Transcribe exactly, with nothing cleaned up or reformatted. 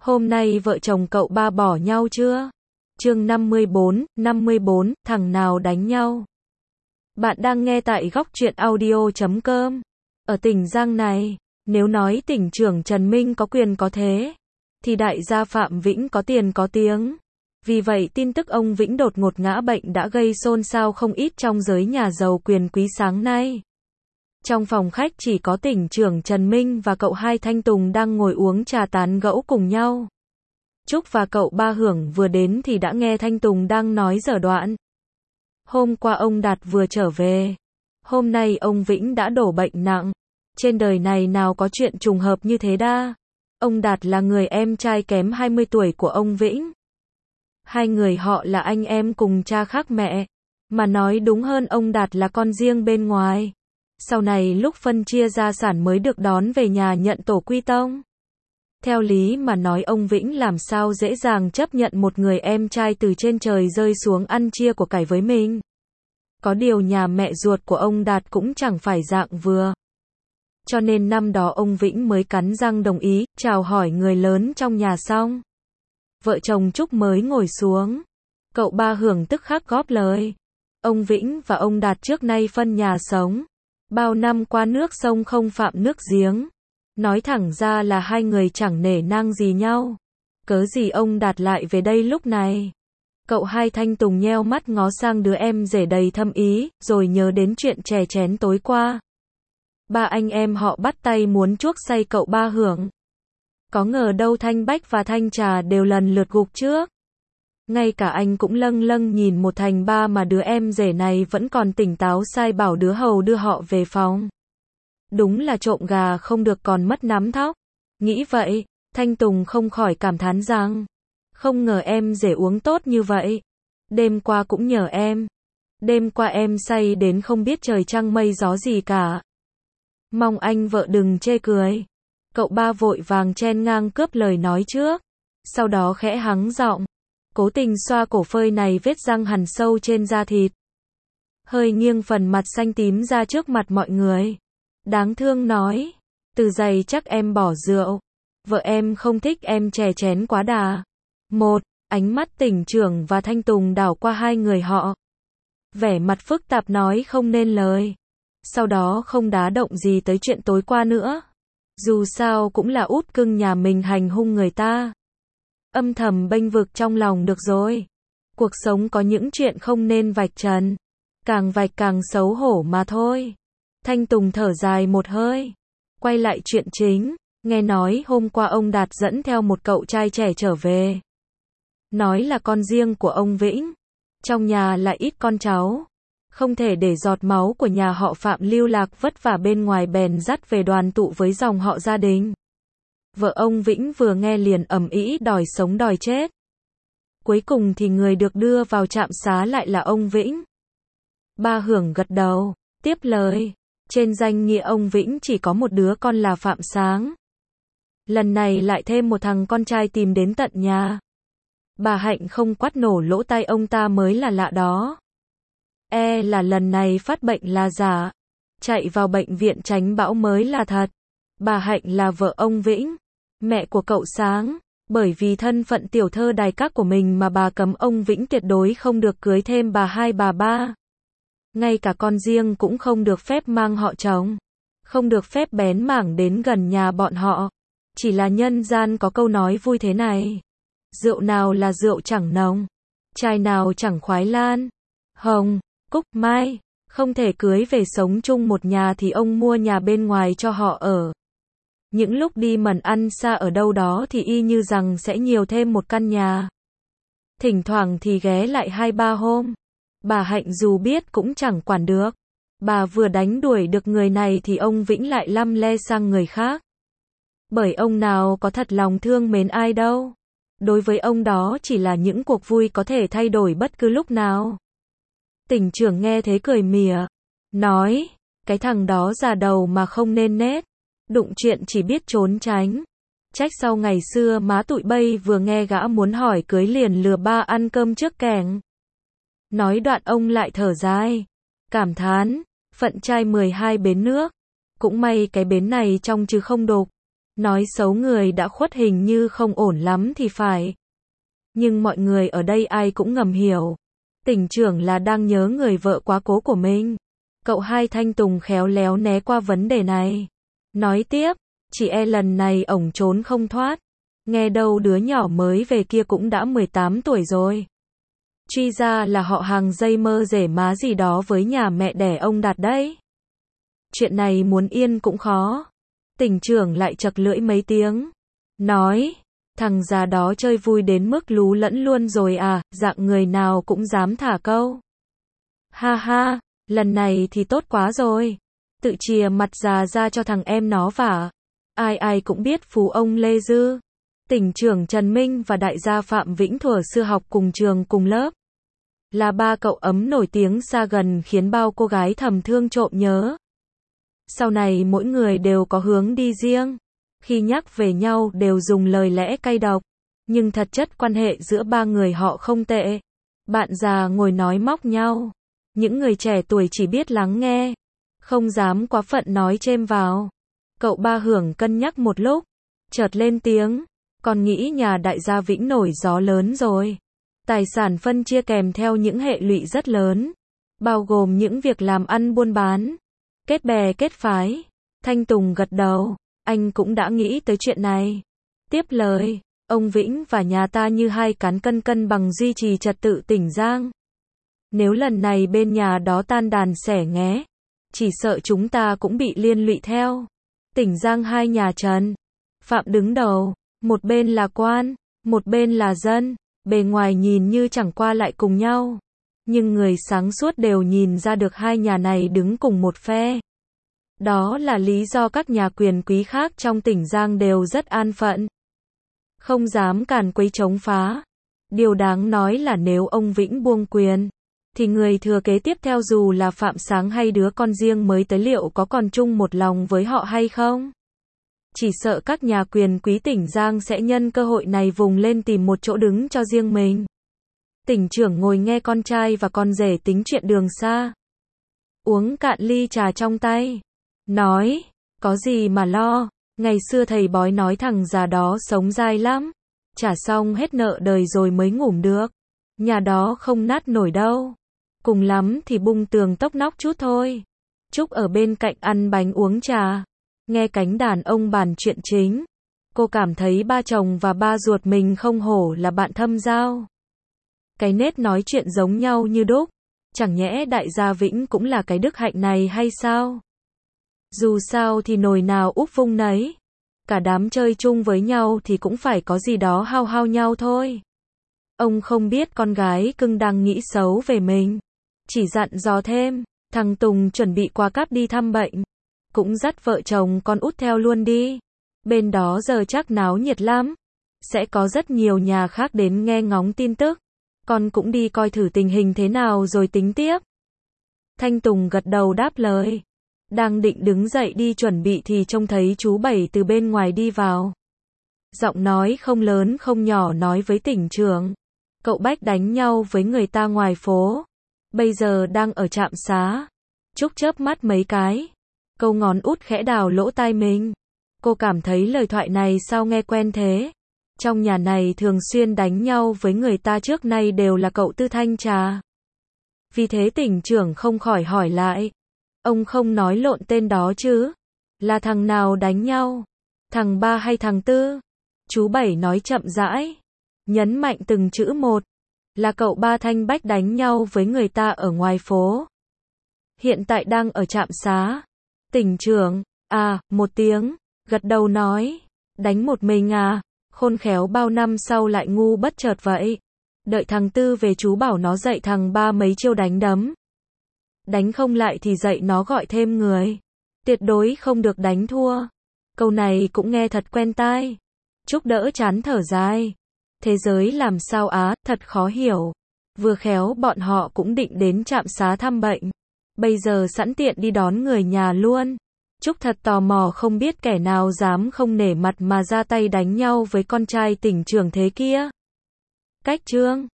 Hôm nay vợ chồng cậu ba bỏ nhau chưa? Chương năm mươi bốn, năm mươi bốn, thằng nào đánh nhau? Bạn đang nghe tại góc truyện audio chấm com. Ở tỉnh Giang này, nếu nói tỉnh trưởng Trần Minh có quyền có thế, thì đại gia Phạm Vĩnh có tiền có tiếng. Vì vậy tin tức ông Vĩnh đột ngột ngã bệnh đã gây xôn xao không ít trong giới nhà giàu quyền quý sáng nay. Trong phòng khách chỉ có tỉnh trưởng Trần Minh và cậu hai Thanh Tùng đang ngồi uống trà tán gẫu cùng nhau. Trúc và cậu ba Hưởng vừa đến thì đã nghe Thanh Tùng đang nói dở đoạn. Hôm qua ông Đạt vừa trở về. Hôm nay ông Vĩnh đã đổ bệnh nặng. Trên đời này nào có chuyện trùng hợp như thế đa. Ông Đạt là người em trai kém hai mươi tuổi của ông Vĩnh. Hai người họ là anh em cùng cha khác mẹ. Mà nói đúng hơn ông Đạt là con riêng bên ngoài. Sau này lúc phân chia gia sản mới được đón về nhà nhận tổ quy tông. Theo lý mà nói ông Vĩnh làm sao dễ dàng chấp nhận một người em trai từ trên trời rơi xuống ăn chia của cải với mình. Có điều nhà mẹ ruột của ông Đạt cũng chẳng phải dạng vừa. Cho nên năm đó ông Vĩnh mới cắn răng đồng ý, chào hỏi người lớn trong nhà xong. Vợ chồng Trúc mới ngồi xuống. Cậu ba Hưởng tức khắc góp lời. Ông Vĩnh và ông Đạt trước nay phân nhà sống. Bao năm qua nước sông không phạm nước giếng. Nói thẳng ra là hai người chẳng nể nang gì nhau. Cớ gì ông Đạt lại về đây lúc này? Cậu hai Thanh Tùng nheo mắt ngó sang đứa em rể đầy thâm ý, rồi nhớ đến chuyện chè chén tối qua. Ba anh em họ bắt tay muốn chuốc say cậu ba Hưởng. Có ngờ đâu Thanh Bách và Thanh Trà đều lần lượt gục trước. Ngay cả anh cũng lâng lâng nhìn một thành ba mà đứa em rể này vẫn còn tỉnh táo sai bảo đứa hầu đưa họ về phòng. Đúng là trộm gà không được còn mất nắm thóc. Nghĩ vậy, Thanh Tùng không khỏi cảm thán rằng, không ngờ em rể uống tốt như vậy. Đêm qua cũng nhờ em. Đêm qua em say đến không biết trời trăng mây gió gì cả. Mong anh vợ đừng chê cười. Cậu ba vội vàng chen ngang cướp lời nói trước. Sau đó khẽ hắng giọng, cố tình xoa cổ phơi này vết răng hằn sâu trên da thịt. Hơi nghiêng phần mặt xanh tím ra trước mặt mọi người. Đáng thương nói, từ giày chắc em bỏ rượu. Vợ em không thích em chè chén quá đà. Một, ánh mắt tỉnh trưởng và Thanh Tùng đảo qua hai người họ. Vẻ mặt phức tạp nói không nên lời. Sau đó không đá động gì tới chuyện tối qua nữa. Dù sao cũng là út cưng nhà mình hành hung người ta. Âm thầm bênh vực trong lòng được rồi. Cuộc sống có những chuyện không nên vạch trần. Càng vạch càng xấu hổ mà thôi. Thanh Tùng thở dài một hơi. Quay lại chuyện chính. Nghe nói hôm qua ông Đạt dẫn theo một cậu trai trẻ trở về. Nói là con riêng của ông Vĩnh. Trong nhà lại ít con cháu. Không thể để giọt máu của nhà họ Phạm lưu lạc vất vả bên ngoài bèn dắt về đoàn tụ với dòng họ gia đình. Vợ ông Vĩnh vừa nghe liền ầm ĩ đòi sống đòi chết. Cuối cùng thì người được đưa vào trạm xá lại là ông Vĩnh. Ba Hưởng gật đầu, tiếp lời. Trên danh nghĩa ông Vĩnh chỉ có một đứa con là Phạm Sáng. Lần này lại thêm một thằng con trai tìm đến tận nhà. Bà Hạnh không quát nổ lỗ tai ông ta mới là lạ đó. E là lần này phát bệnh là giả. Chạy vào bệnh viện tránh bão mới là thật. Bà Hạnh là vợ ông Vĩnh, mẹ của cậu Sáng. Bởi vì thân phận tiểu thơ đài các của mình mà bà cấm ông Vĩnh tuyệt đối không được cưới thêm bà hai bà ba. Ngay cả con riêng cũng không được phép mang họ chồng. Không được phép bén mảng đến gần nhà bọn họ. Chỉ là nhân gian có câu nói vui thế này. Rượu nào là rượu chẳng nồng. Trai nào chẳng khoái lan. Hồng, cúc, mai. Không thể cưới về sống chung một nhà thì ông mua nhà bên ngoài cho họ ở. Những lúc đi mần ăn xa ở đâu đó thì y như rằng sẽ nhiều thêm một căn nhà. Thỉnh thoảng thì ghé lại hai ba hôm. Bà Hạnh dù biết cũng chẳng quản được. Bà vừa đánh đuổi được người này thì ông Vĩnh lại lăm le sang người khác. Bởi ông nào có thật lòng thương mến ai đâu. Đối với ông đó chỉ là những cuộc vui có thể thay đổi bất cứ lúc nào. Tỉnh trưởng nghe thế cười mỉa. Nói, cái thằng đó già đầu mà không nên nết. Đụng chuyện chỉ biết trốn tránh. Trách sau ngày xưa má tụi bay vừa nghe gã muốn hỏi cưới liền lừa ba ăn cơm trước kẻng. Nói đoạn ông lại thở dài. Cảm thán, phận trai mười hai bến nước. Cũng may cái bến này trong chứ không đục. Nói xấu người đã khuất hình như không ổn lắm thì phải. Nhưng mọi người ở đây ai cũng ngầm hiểu. Tỉnh trưởng là đang nhớ người vợ quá cố của mình. Cậu hai Thanh Tùng khéo léo né qua vấn đề này. Nói tiếp, chỉ e lần này ổng trốn không thoát. Nghe đâu đứa nhỏ mới về kia cũng đã mười tám tuổi rồi. Truy ra là họ hàng dây mơ rể má gì đó với nhà mẹ đẻ ông Đạt đấy. Chuyện này muốn yên cũng khó. Tỉnh trưởng lại chật lưỡi mấy tiếng. Nói, thằng già đó chơi vui đến mức lú lẫn luôn rồi à, dạng người nào cũng dám thả câu. Ha ha, lần này thì tốt quá rồi. Tự chìa mặt già ra cho thằng em nó vả. Ai ai cũng biết phú ông Lê Dư. Tỉnh trưởng Trần Minh và đại gia Phạm Vĩnh thuở xưa học cùng trường cùng lớp. Là ba cậu ấm nổi tiếng xa gần khiến bao cô gái thầm thương trộm nhớ. Sau này mỗi người đều có hướng đi riêng. Khi nhắc về nhau đều dùng lời lẽ cay độc. Nhưng thật chất quan hệ giữa ba người họ không tệ. Bạn già ngồi nói móc nhau. Những người trẻ tuổi chỉ biết lắng nghe. Không dám quá phận nói chêm vào. Cậu ba Hưởng cân nhắc một lúc. Chợt lên tiếng. Còn nghĩ nhà đại gia Vĩnh nổi gió lớn rồi. Tài sản phân chia kèm theo những hệ lụy rất lớn. Bao gồm những việc làm ăn buôn bán. Kết bè kết phái. Thanh Tùng gật đầu. Anh cũng đã nghĩ tới chuyện này. Tiếp lời. Ông Vĩnh và nhà ta như hai cán cân cân bằng duy trì trật tự tỉnh Giang. Nếu lần này bên nhà đó tan đàn xẻ nghé. Chỉ sợ chúng ta cũng bị liên lụy theo. Tỉnh Giang hai nhà Trần. Phạm đứng đầu. Một bên là quan. Một bên là dân. Bề ngoài nhìn như chẳng qua lại cùng nhau. Nhưng người sáng suốt đều nhìn ra được hai nhà này đứng cùng một phe. Đó là lý do các nhà quyền quý khác trong tỉnh Giang đều rất an phận. Không dám càn quấy chống phá. Điều đáng nói là nếu ông Vĩnh buông quyền, thì người thừa kế tiếp theo dù là Phạm Sáng hay đứa con riêng mới tới liệu có còn chung một lòng với họ hay không? Chỉ sợ các nhà quyền quý tỉnh Giang sẽ nhân cơ hội này vùng lên tìm một chỗ đứng cho riêng mình. Tỉnh trưởng ngồi nghe con trai và con rể tính chuyện đường xa. Uống cạn ly trà trong tay. Nói, có gì mà lo, ngày xưa thầy bói nói thằng già đó sống dai lắm. Trả xong hết nợ đời rồi mới ngủm được. Nhà đó không nát nổi đâu. Cùng lắm thì bung tường tốc nóc chút thôi. Trúc ở bên cạnh ăn bánh uống trà. Nghe cánh đàn ông bàn chuyện chính. Cô cảm thấy ba chồng và ba ruột mình không hổ là bạn thâm giao. Cái nết nói chuyện giống nhau như đúc. Chẳng nhẽ đại gia Vĩnh cũng là cái đức hạnh này hay sao? Dù sao thì nồi nào úp vung nấy. Cả đám chơi chung với nhau thì cũng phải có gì đó hao hao nhau thôi. Ông không biết con gái cưng đang nghĩ xấu về mình. Chỉ dặn dò thêm, thằng Tùng chuẩn bị qua Cáp đi thăm bệnh. Cũng dắt vợ chồng con út theo luôn đi. Bên đó giờ chắc náo nhiệt lắm. Sẽ có rất nhiều nhà khác đến nghe ngóng tin tức. Con cũng đi coi thử tình hình thế nào rồi tính tiếp. Thanh Tùng gật đầu đáp lời. Đang định đứng dậy đi chuẩn bị thì trông thấy chú Bảy từ bên ngoài đi vào. Giọng nói không lớn không nhỏ nói với tỉnh trưởng. Cậu Bách đánh nhau với người ta ngoài phố. Bây giờ đang ở trạm xá. Trúc chớp mắt mấy cái. Câu ngón út khẽ đào lỗ tai mình. Cô cảm thấy lời thoại này sao nghe quen thế. Trong nhà này thường xuyên đánh nhau với người ta trước nay đều là cậu Tư Thanh Trà. Vì thế tỉnh trưởng không khỏi hỏi lại. Ông không nói lộn tên đó chứ? Là thằng nào đánh nhau? Thằng Ba hay thằng Tư? Chú Bảy nói chậm rãi. Nhấn mạnh từng chữ một. Là cậu Ba Thanh Bách đánh nhau với người ta ở ngoài phố. Hiện tại đang ở trạm xá. Tỉnh trưởng, à, một tiếng, gật đầu nói. Đánh một mình à, khôn khéo bao năm sau lại ngu bất chợt vậy. Đợi thằng Tư về chú bảo nó dạy thằng Ba mấy chiêu đánh đấm. Đánh không lại thì dạy nó gọi thêm người. Tuyệt đối không được đánh thua. Câu này cũng nghe thật quen tai. Trúc đỡ chán thở dài. Thế giới làm sao á, thật khó hiểu. Vừa khéo bọn họ cũng định đến trạm xá thăm bệnh. Bây giờ sẵn tiện đi đón người nhà luôn. Trúc thật tò mò không biết kẻ nào dám không nể mặt mà ra tay đánh nhau với con trai tỉnh trưởng thế kia. Cách chương